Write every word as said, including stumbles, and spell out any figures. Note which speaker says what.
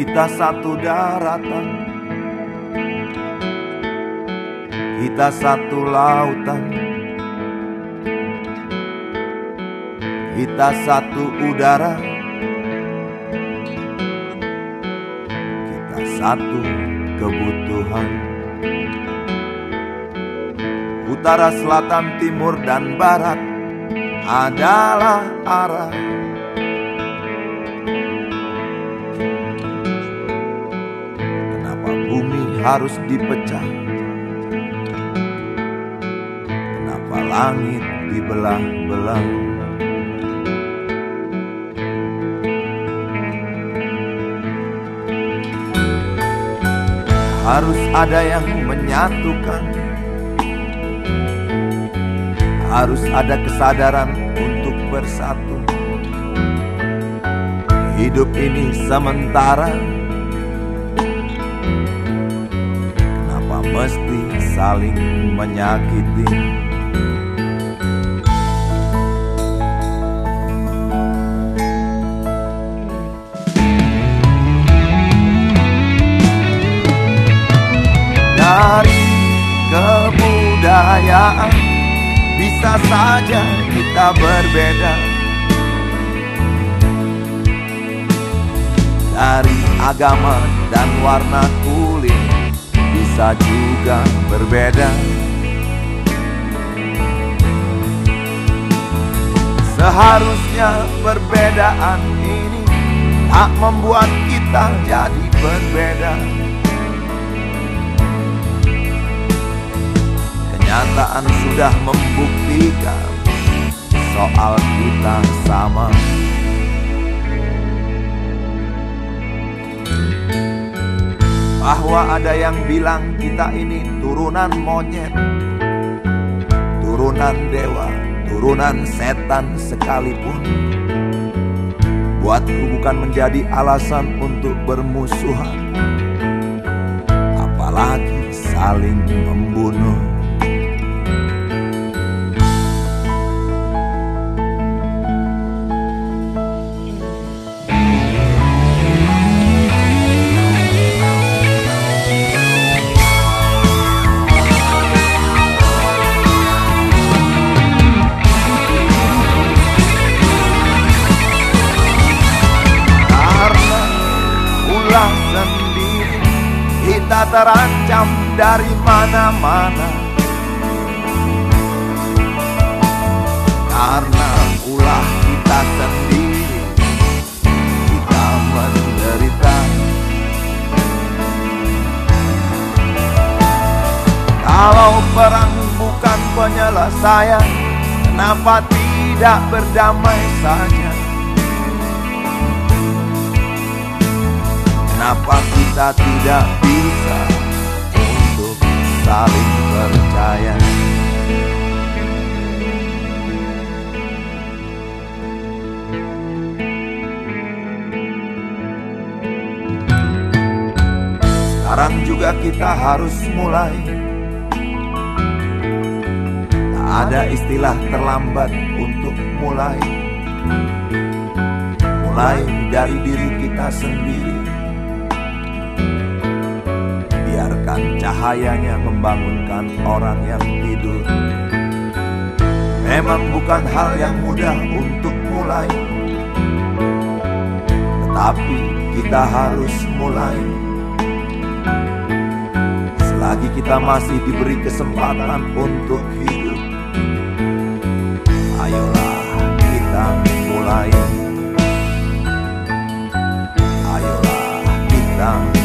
Speaker 1: Kita satu daratan, kita satu lautan, kita satu udara, kita satu kebutuhan. Utara, selatan, timur, dan barat adalah arah. Kenapa bumi harus dipecah? Kenapa langit dibelah-belah? Harus ada yang menyatukan, harus ada kesadaran untuk bersatu. Hidup ini sementara, kenapa mesti saling menyakiti? Dari kebudayaan bisa saja kita berbeda. Dari agama dan warna kulit bisa juga berbeda. Seharusnya perbedaan ini tak membuat kita jadi berbeda. Kenyataan sudah membuktikan soal kita sama. Bahwa ada yang bilang kita ini turunan monyet, turunan dewa, turunan setan sekalipun, buatku bukan menjadi alasan untuk bermusuhan, apalagi saling membunuh. Sendiri kita terancam dari mana-mana, karena ulah kita sendiri kita menderita. Kalau perang bukan penyelesaian, kenapa tidak berdamai saja? Kenapa kita tidak bisa untuk saling percaya? Sekarang juga kita harus mulai. Tak ada istilah terlambat untuk mulai. Mulai dari diri kita sendiri. Biarkan cahayanya membangunkan orang yang tidur. Memang bukan hal yang mudah untuk mulai, tetapi kita harus mulai. Selagi kita masih diberi kesempatan untuk hidup, ayolah kita mulai. Ayolah kita